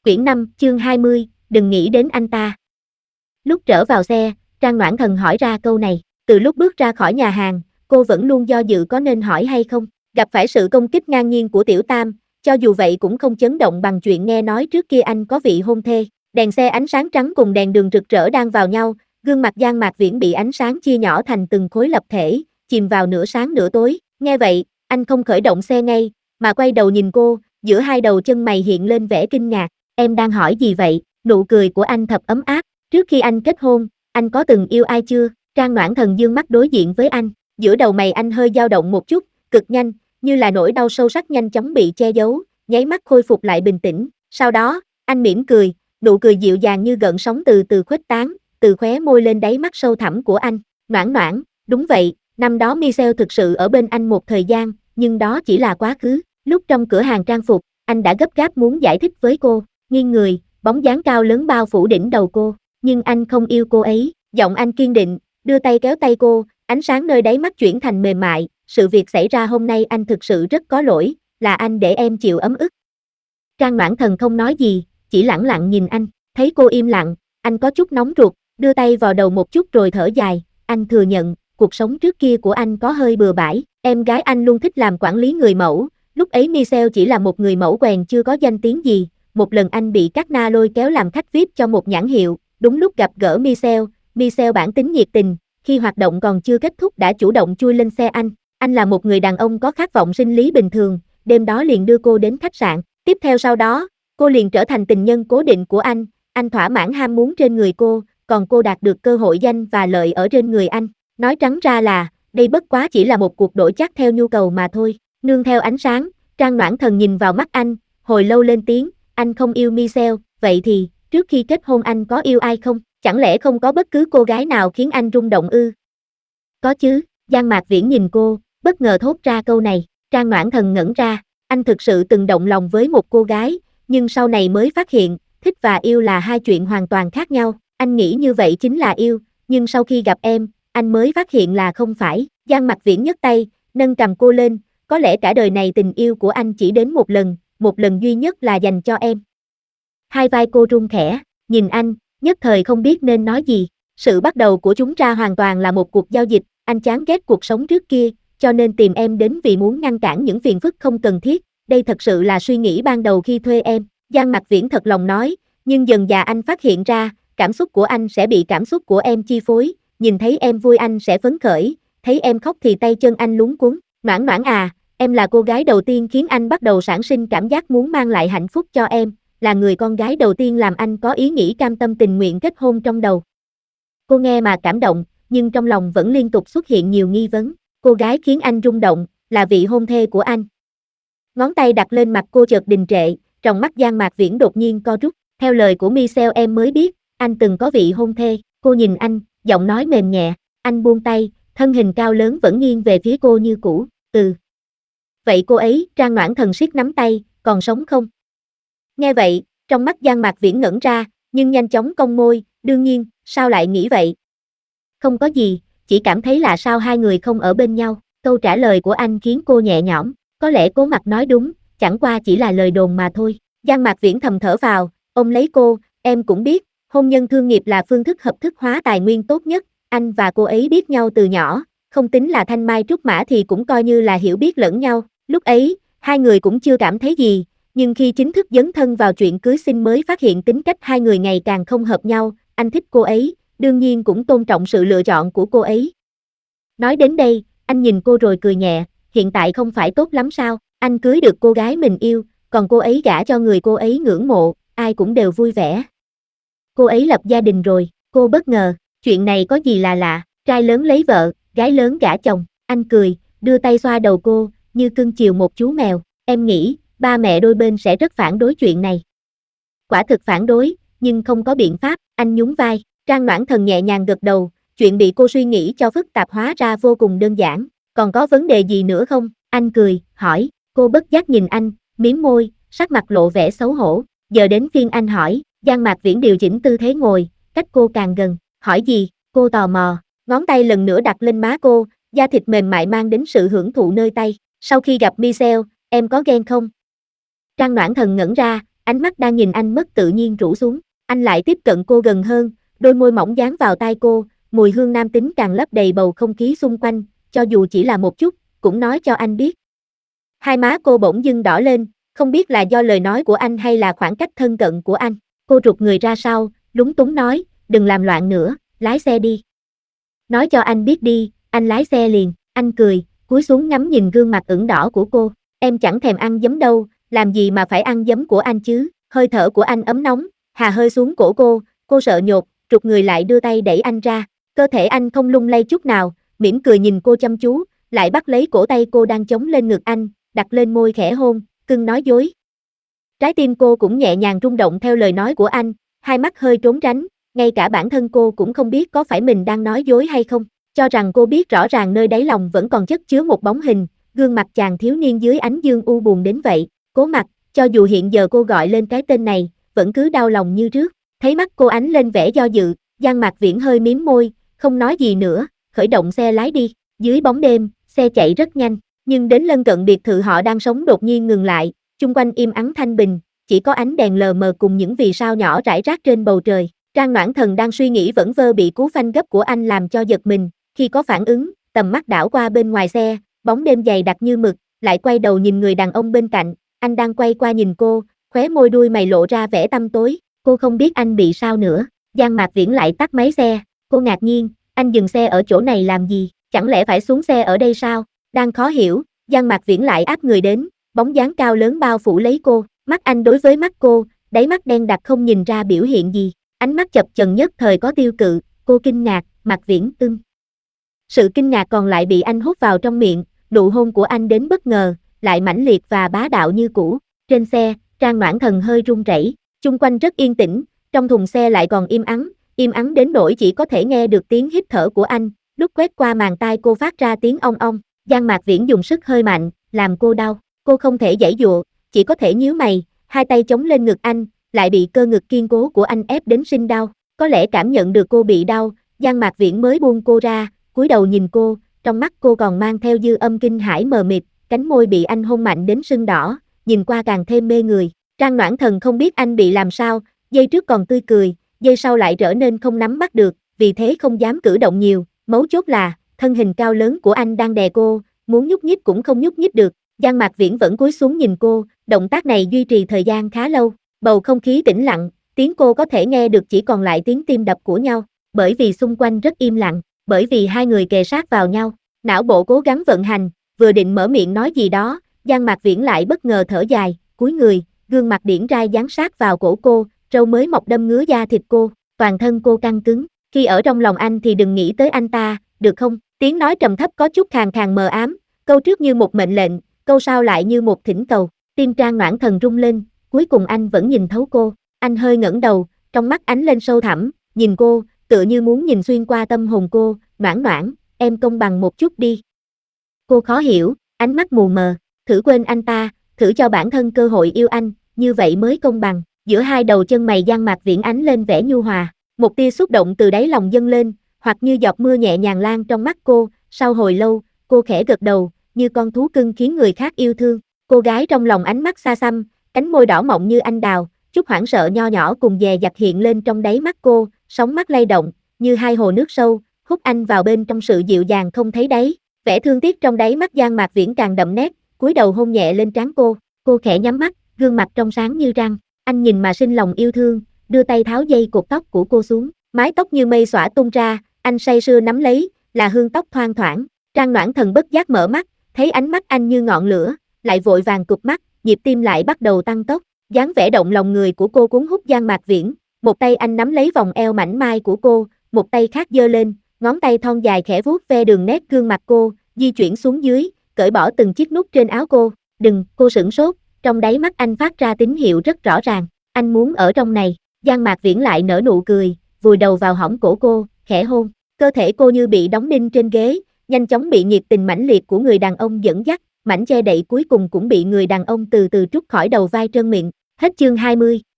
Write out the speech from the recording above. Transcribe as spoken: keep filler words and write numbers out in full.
Quyển năm, chương hai mươi, đừng nghĩ đến anh ta. Lúc trở vào xe, Trang Noãn Thần hỏi ra câu này. Từ lúc bước ra khỏi nhà hàng, cô vẫn luôn do dự có nên hỏi hay không. Gặp phải sự công kích ngang nhiên của Tiểu Tam, cho dù vậy cũng không chấn động bằng chuyện nghe nói trước kia anh có vị hôn thê. Đèn xe ánh sáng trắng cùng đèn đường rực rỡ đang vào nhau, gương mặt Giang Mạc Viễn bị ánh sáng chia nhỏ thành từng khối lập thể, chìm vào nửa sáng nửa tối. Nghe vậy, anh không khởi động xe ngay, mà quay đầu nhìn cô, giữa hai đầu chân mày hiện lên vẻ kinh ngạc. Em đang hỏi gì vậy? Nụ cười của anh thật ấm áp. Trước khi anh kết hôn, anh có từng yêu ai chưa? Trang Noãn Thần dương mắt đối diện với anh. Giữa đầu mày anh hơi dao động một chút, cực nhanh, như là nỗi đau sâu sắc nhanh chóng bị che giấu, nháy mắt khôi phục lại bình tĩnh. Sau đó, anh mỉm cười, nụ cười dịu dàng như gợn sóng từ từ khuếch tán, từ khóe môi lên đáy mắt sâu thẳm của anh. Noãn Noãn, đúng vậy, năm đó Michelle thực sự ở bên anh một thời gian, nhưng đó chỉ là quá khứ. Lúc trong cửa hàng trang phục, anh đã gấp gáp muốn giải thích với cô. Nghiêng người, bóng dáng cao lớn bao phủ đỉnh đầu cô, nhưng anh không yêu cô ấy. Giọng anh kiên định, đưa tay kéo tay cô, ánh sáng nơi đáy mắt chuyển thành mềm mại. Sự việc xảy ra hôm nay anh thực sự rất có lỗi, là anh để em chịu ấm ức. Trang Noãn Thần không nói gì, chỉ lẳng lặng nhìn anh. Thấy cô im lặng, anh có chút nóng ruột, đưa tay vào đầu một chút rồi thở dài. Anh thừa nhận, cuộc sống trước kia của anh có hơi bừa bãi. Em gái anh luôn thích làm quản lý người mẫu, lúc ấy Michelle chỉ là một người mẫu quèn chưa có danh tiếng gì. Một lần anh bị các na lôi kéo làm khách vi ai pi cho một nhãn hiệu, đúng lúc gặp gỡ Michelle, Michelle bản tính nhiệt tình, khi hoạt động còn chưa kết thúc đã chủ động chui lên xe anh. Anh là một người đàn ông có khát vọng sinh lý bình thường, đêm đó liền đưa cô đến khách sạn. Tiếp theo sau đó, cô liền trở thành tình nhân cố định của anh, anh thỏa mãn ham muốn trên người cô, còn cô đạt được cơ hội danh và lợi ở trên người anh. Nói trắng ra là, đây bất quá chỉ là một cuộc đổi chác theo nhu cầu mà thôi. Nương theo ánh sáng, Trang Noãn Thần nhìn vào mắt anh, hồi lâu lên tiếng, anh không yêu Michelle, vậy thì, trước khi kết hôn anh có yêu ai không? Chẳng lẽ không có bất cứ cô gái nào khiến anh rung động ư? Có chứ, Giang Mạc Viễn nhìn cô, bất ngờ thốt ra câu này. Trang Noãn Thần ngẩn ra, anh thực sự từng động lòng với một cô gái, nhưng sau này mới phát hiện, thích và yêu là hai chuyện hoàn toàn khác nhau. Anh nghĩ như vậy chính là yêu, nhưng sau khi gặp em, anh mới phát hiện là không phải. Giang Mạc Viễn nhấc tay, nâng cầm cô lên, có lẽ cả đời này tình yêu của anh chỉ đến một lần, một lần duy nhất là dành cho em. Hai vai cô run khẽ, nhìn anh, nhất thời không biết nên nói gì. Sự bắt đầu của chúng ta hoàn toàn là một cuộc giao dịch, anh chán ghét cuộc sống trước kia, cho nên tìm em đến vì muốn ngăn cản những phiền phức không cần thiết. Đây thật sự là suy nghĩ ban đầu khi thuê em. Giang Mạc Viễn thật lòng nói, nhưng dần dà anh phát hiện ra, cảm xúc của anh sẽ bị cảm xúc của em chi phối, nhìn thấy em vui anh sẽ phấn khởi, thấy em khóc thì tay chân anh luống cuống. Noãn Noãn à, em là cô gái đầu tiên khiến anh bắt đầu sản sinh cảm giác muốn mang lại hạnh phúc cho em, là người con gái đầu tiên làm anh có ý nghĩ cam tâm tình nguyện kết hôn trong đầu. Cô nghe mà cảm động, nhưng trong lòng vẫn liên tục xuất hiện nhiều nghi vấn. Cô gái khiến anh rung động, là vị hôn thê của anh. Ngón tay đặt lên mặt cô chợt đình trệ, trong mắt Giang Mạc Viễn đột nhiên co rút. Theo lời của Michelle em mới biết, anh từng có vị hôn thê. Cô nhìn anh, giọng nói mềm nhẹ, anh buông tay, thân hình cao lớn vẫn nghiêng về phía cô như cũ. Ừ. Vậy cô ấy, Trang Noãn Thần siết nắm tay, còn sống không? Nghe vậy, trong mắt Giang Mạc Viễn ngẩn ra, nhưng nhanh chóng cong môi, đương nhiên, sao lại nghĩ vậy? Không có gì, chỉ cảm thấy là sao hai người không ở bên nhau. Câu trả lời của anh khiến cô nhẹ nhõm, có lẽ Cố Mặc nói đúng, chẳng qua chỉ là lời đồn mà thôi. Giang Mạc Viễn thầm thở vào, ôm lấy cô, em cũng biết, hôn nhân thương nghiệp là phương thức hợp thức hóa tài nguyên tốt nhất, anh và cô ấy biết nhau từ nhỏ, không tính là thanh mai trúc mã thì cũng coi như là hiểu biết lẫn nhau. Lúc ấy, hai người cũng chưa cảm thấy gì, nhưng khi chính thức dấn thân vào chuyện cưới xin mới phát hiện tính cách hai người ngày càng không hợp nhau. Anh thích cô ấy, đương nhiên cũng tôn trọng sự lựa chọn của cô ấy. Nói đến đây, anh nhìn cô rồi cười nhẹ, hiện tại không phải tốt lắm sao? Anh cưới được cô gái mình yêu, còn cô ấy gả cho người cô ấy ngưỡng mộ, ai cũng đều vui vẻ. Cô ấy lập gia đình rồi, cô bất ngờ, chuyện này có gì là lạ, trai lớn lấy vợ, gái lớn gả chồng. Anh cười, đưa tay xoa đầu cô, như cưng chiều một chú mèo. Em nghĩ, ba mẹ đôi bên sẽ rất phản đối chuyện này. Quả thực phản đối, nhưng không có biện pháp. Anh nhún vai. Trang Noãn Thần nhẹ nhàng gật đầu, chuyện bị cô suy nghĩ cho phức tạp hóa ra vô cùng đơn giản. Còn có vấn đề gì nữa không? Anh cười, hỏi. Cô bất giác nhìn anh, mím môi, sắc mặt lộ vẻ xấu hổ. Giờ đến phiên anh hỏi. Giang Mạc Viễn điều chỉnh tư thế ngồi, cách cô càng gần. Hỏi gì? Cô tò mò, ngón tay lần nữa đặt lên má cô, da thịt mềm mại mang đến sự hưởng thụ nơi tay. Sau khi gặp Michelle, em có ghen không? Trang Noãn Thần ngẩn ra, ánh mắt đang nhìn anh mất tự nhiên rũ xuống. Anh lại tiếp cận cô gần hơn, đôi môi mỏng dán vào tai cô, mùi hương nam tính càng lấp đầy bầu không khí xung quanh, cho dù chỉ là một chút, cũng nói cho anh biết. Hai má cô bỗng dưng đỏ lên, không biết là do lời nói của anh hay là khoảng cách thân cận của anh. Cô rụt người ra sau, lúng túng nói, đừng làm loạn nữa, lái xe đi. Nói cho anh biết đi, anh lái xe liền. Anh cười, cúi xuống ngắm nhìn gương mặt ửng đỏ của cô. Em chẳng thèm ăn giấm đâu, làm gì mà phải ăn giấm của anh chứ. Hơi thở của anh ấm nóng, hà hơi xuống cổ cô, cô sợ nhột, rụt người lại đưa tay đẩy anh ra. Cơ thể anh không lung lay chút nào, mỉm cười nhìn cô chăm chú, lại bắt lấy cổ tay cô đang chống lên ngực anh, đặt lên môi khẽ hôn, cưng nói dối. Trái tim cô cũng nhẹ nhàng rung động theo lời nói của anh, hai mắt hơi trốn tránh, ngay cả bản thân cô cũng không biết có phải mình đang nói dối hay không, cho rằng cô biết rõ ràng nơi đáy lòng vẫn còn chất chứa một bóng hình, gương mặt chàng thiếu niên dưới ánh dương u buồn đến vậy. Cố Mặc, cho dù hiện giờ cô gọi lên cái tên này, vẫn cứ đau lòng như trước. Thấy mắt cô ánh lên vẻ do dự, Giang Mạc Viễn hơi mím môi, không nói gì nữa, khởi động xe lái đi. Dưới bóng đêm, xe chạy rất nhanh, nhưng đến lân cận biệt thự họ đang sống đột nhiên ngừng lại, chung quanh im ắng thanh bình, chỉ có ánh đèn lờ mờ cùng những vì sao nhỏ rải rác trên bầu trời. Trang Noãn Thần đang suy nghĩ vẩn vơ bị cú phanh gấp của anh làm cho giật mình, khi có phản ứng, tầm mắt đảo qua bên ngoài xe, bóng đêm dày đặc như mực, lại quay đầu nhìn người đàn ông bên cạnh, anh đang quay qua nhìn cô, khóe môi đuôi mày lộ ra vẻ tăm tối, cô không biết anh bị sao nữa. Giang Mạc Viễn lại tắt máy xe, cô ngạc nhiên, anh dừng xe ở chỗ này làm gì, chẳng lẽ phải xuống xe ở đây sao? Đang khó hiểu, Giang Mạc Viễn lại áp người đến, bóng dáng cao lớn bao phủ lấy cô, mắt anh đối với mắt cô, đáy mắt đen đặc không nhìn ra biểu hiện gì, ánh mắt chập chờn nhất thời có tiêu cự, cô kinh ngạc, Mạc Viễn ưng. Sự kinh ngạc còn lại bị anh hút vào trong miệng, nụ hôn của anh đến bất ngờ, lại mãnh liệt và bá đạo như cũ. Trên xe, Trang Noãn Thần hơi run rẩy, chung quanh rất yên tĩnh, trong thùng xe lại còn im ắng, im ắng đến nỗi chỉ có thể nghe được tiếng hít thở của anh, lúc quét qua màn tai cô phát ra tiếng ong ong. Giang Mạc Viễn dùng sức hơi mạnh, làm cô đau, cô không thể giãy giụa, chỉ có thể nhíu mày, hai tay chống lên ngực anh, lại bị cơ ngực kiên cố của anh ép đến sinh đau. Có lẽ cảm nhận được cô bị đau, Giang Mạc Viễn mới buông cô ra, cúi đầu nhìn cô, trong mắt cô còn mang theo dư âm kinh hãi mờ mịt, cánh môi bị anh hôn mạnh đến sưng đỏ, nhìn qua càng thêm mê người. Trang Noãn Thần không biết anh bị làm sao, giây trước còn tươi cười, giây sau lại trở nên không nắm bắt được, vì thế không dám cử động nhiều, mấu chốt là, thân hình cao lớn của anh đang đè cô, muốn nhúc nhích cũng không nhúc nhích được. Giang Mạc Viễn vẫn cúi xuống nhìn cô, động tác này duy trì thời gian khá lâu, bầu không khí tĩnh lặng, tiếng cô có thể nghe được chỉ còn lại tiếng tim đập của nhau, bởi vì xung quanh rất im lặng, bởi vì hai người kề sát vào nhau, não bộ cố gắng vận hành, vừa định mở miệng nói gì đó, Giang Mạc Viễn lại bất ngờ thở dài, cúi người, gương mặt điển trai dán sát vào cổ cô, râu mới mọc đâm ngứa da thịt cô, toàn thân cô căng cứng, khi ở trong lòng anh thì đừng nghĩ tới anh ta, được không? Tiếng nói trầm thấp có chút khàn khàn mờ ám, câu trước như một mệnh lệnh, câu sau lại như một thỉnh cầu. Tim Trang Noãn Thần rung lên, cuối cùng anh vẫn nhìn thấu cô, anh hơi ngẩng đầu, trong mắt ánh lên sâu thẳm, nhìn cô, tựa như muốn nhìn xuyên qua tâm hồn cô. Noãn Noãn, em công bằng một chút đi. Cô khó hiểu, ánh mắt mù mờ, thử quên anh ta, thử cho bản thân cơ hội yêu anh, như vậy mới công bằng. Giữa hai đầu chân mày Giang Mạc Viễn ánh lên vẻ nhu hòa, một tia xúc động từ đáy lòng dâng lên, hoặc như giọt mưa nhẹ nhàng lan trong mắt cô. Sau hồi lâu, cô khẽ gật đầu, như con thú cưng khiến người khác yêu thương. Cô gái trong lòng ánh mắt xa xăm, cánh môi đỏ mọng như anh đào, chút hoảng sợ nho nhỏ cùng dè dặt hiện lên trong đáy mắt cô, sóng mắt lay động, như hai hồ nước sâu, hút anh vào bên trong sự dịu dàng không thấy đáy. Vẻ thương tiếc trong đáy mắt Giang Mạc Viễn càng đậm nét, cúi đầu hôn nhẹ lên trán cô, cô khẽ nhắm mắt, gương mặt trong sáng như trăng, anh nhìn mà sinh lòng yêu thương, đưa tay tháo dây cột tóc của cô xuống, mái tóc như mây xõa tung ra, anh say sưa nắm lấy, là hương tóc thoang thoảng. Trang Noãn Thần bất giác mở mắt, thấy ánh mắt anh như ngọn lửa, lại vội vàng cụp mắt, nhịp tim lại bắt đầu tăng tốc, dáng vẻ động lòng người của cô cuốn hút Giang Mạc Viễn, một tay anh nắm lấy vòng eo mảnh mai của cô, một tay khác giơ lên, ngón tay thon dài khẽ vuốt ve đường nét gương mặt cô, di chuyển xuống dưới, cởi bỏ từng chiếc nút trên áo cô. Đừng, cô sửng sốt, trong đáy mắt anh phát ra tín hiệu rất rõ ràng, anh muốn ở trong này. Giang Mạc Viễn lại nở nụ cười, vùi đầu vào hõm cổ cô, khẽ hôn, cơ thể cô như bị đóng đinh trên ghế, nhanh chóng bị nhiệt tình mãnh liệt của người đàn ông dẫn dắt, mảnh che đậy cuối cùng cũng bị người đàn ông từ từ trút khỏi đầu vai trơn miệng. Hết chương hai mươi.